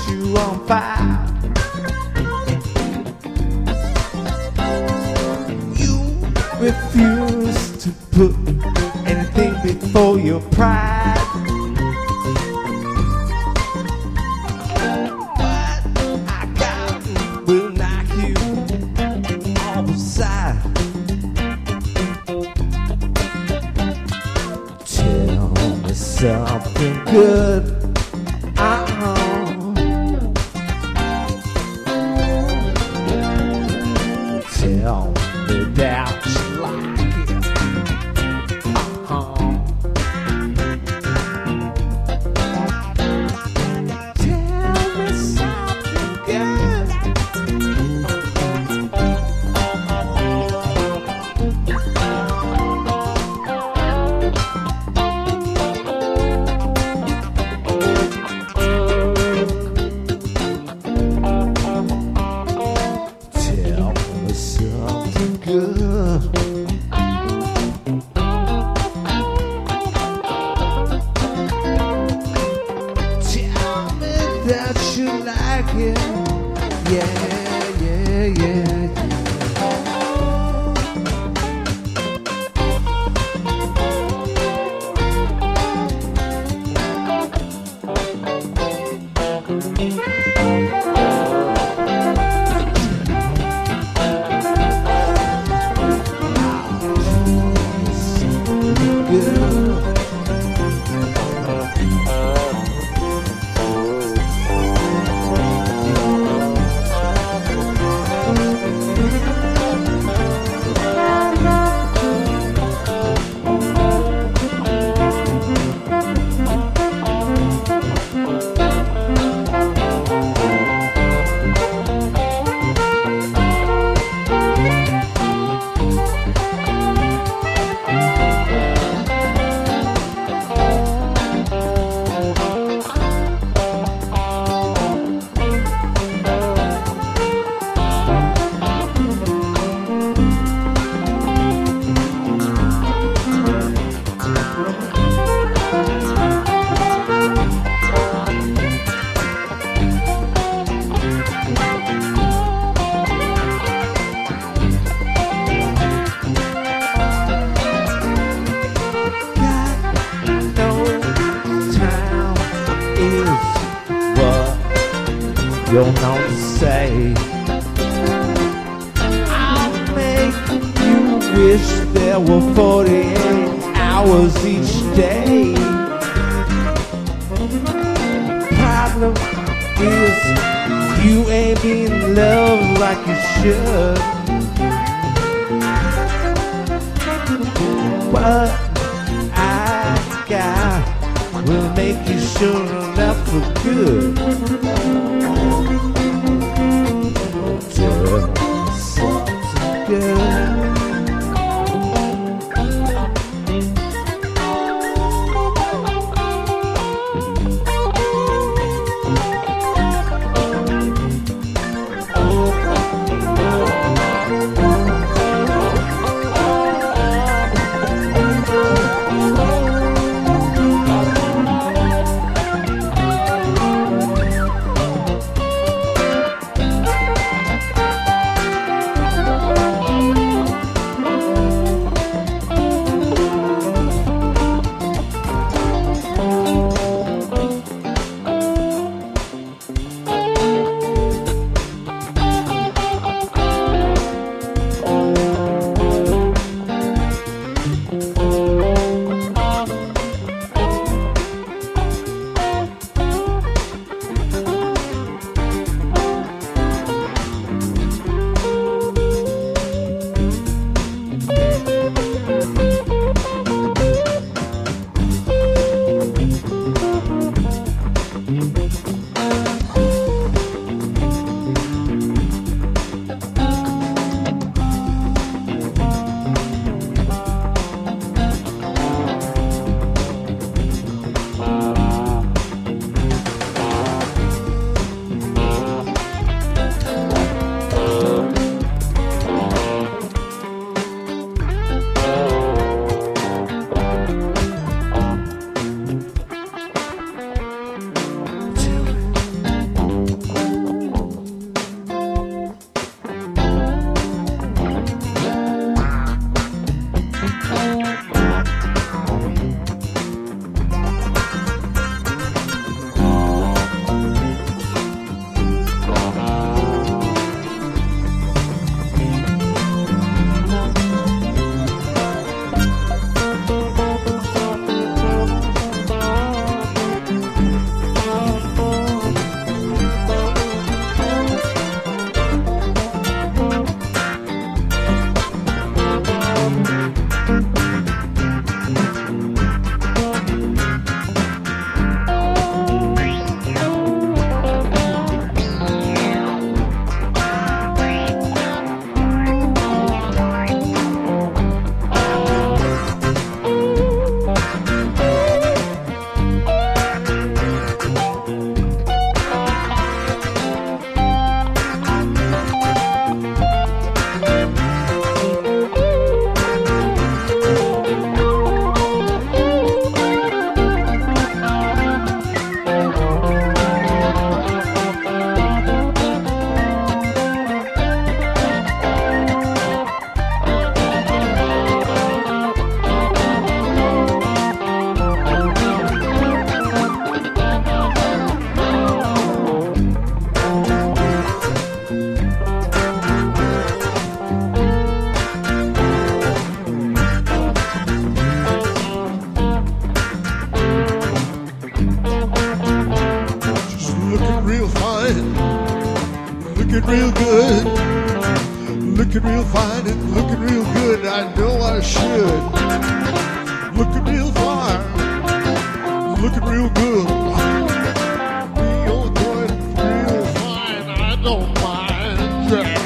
you on fire. You refuse to put anything before your pride. What I got will knock you off the side. Tell me something good. Tell me that you like it. Tell me something good. Tell me something good. Tell me that you like it. Yeah, yeah, yeah, you're known to say. I'll make you wish there were 48 hours each day. Problem is, you ain't being loved like you should. What I got will make you sure enough for good. Tell me something good. real good, looking real fine and looking real good. I know I should. Looking real fine, looking real good. Real good, real fine. I don't mind. Yeah.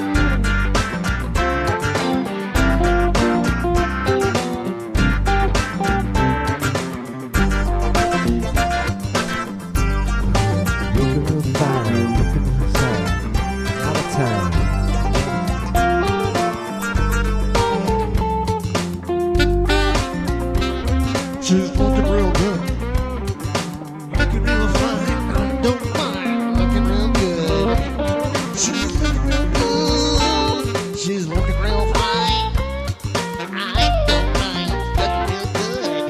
She's looking real good, looking real fine. I don't mind, looking real good. She's looking real good. She's looking real fine. I don't mind, looking real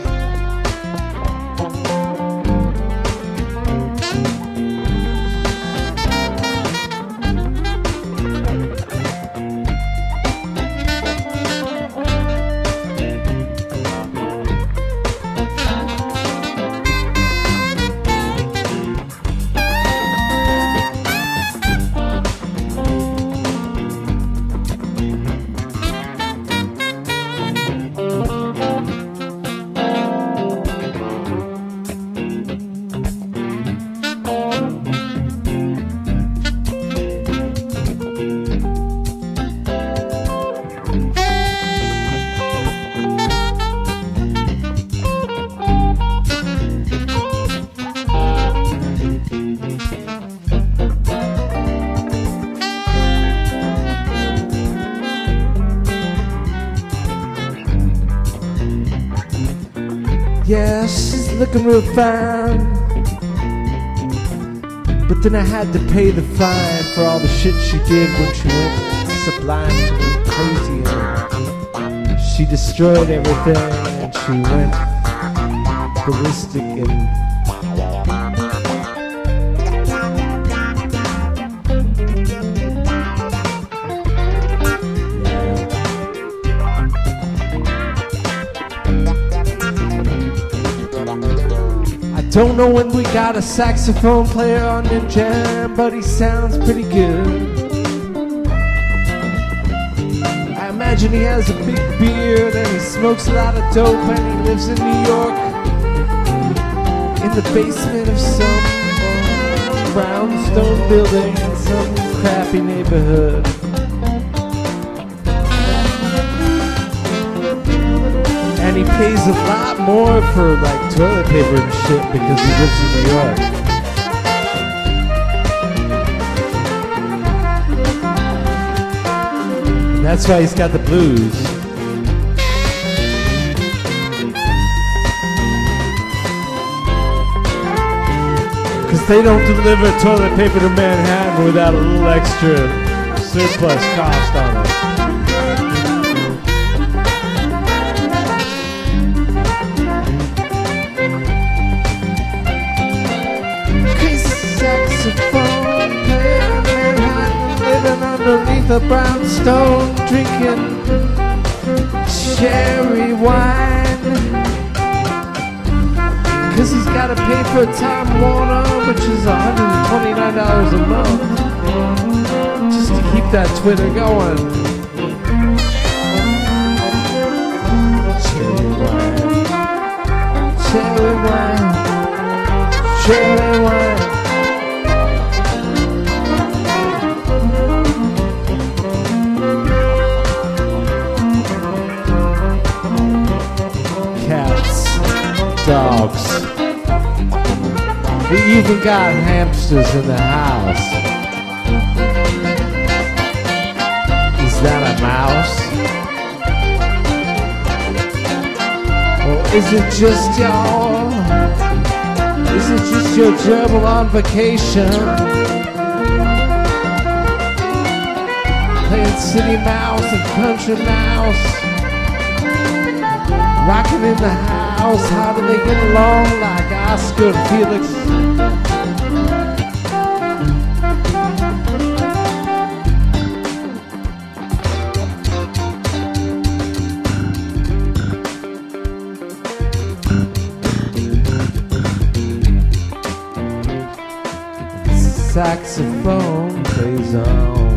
Yeah, she's looking real fine. But then I had to pay the fine for all the shit she did when she went sublime. She went crazy and she destroyed everything and she went ballistic and don't know when we got a saxophone player on the jam, but he sounds pretty good. I imagine he has a big beard and he smokes a lot of dope and he lives in New York in the basement of some brownstone building in some crappy neighborhood. And he pays a lot more for like toilet paper and shit because he lives in New York. And that's why he's got the blues. Because they don't deliver toilet paper to Manhattan without a little extra surplus cost on it. Underneath a brownstone, drinking cherry wine. Cause he's gotta pay for Time Warner, which is $129 a month, just to keep that Twitter going. Cherry wine, cherry wine, cherry wine. Dogs. We even got hamsters in the house. Is that a mouse? Or is it just y'all? Is it just your gerbil on vacation? Playing city mouse and country mouse, rocking in the house. How do they get along like Oscar and Felix? saxophone plays on.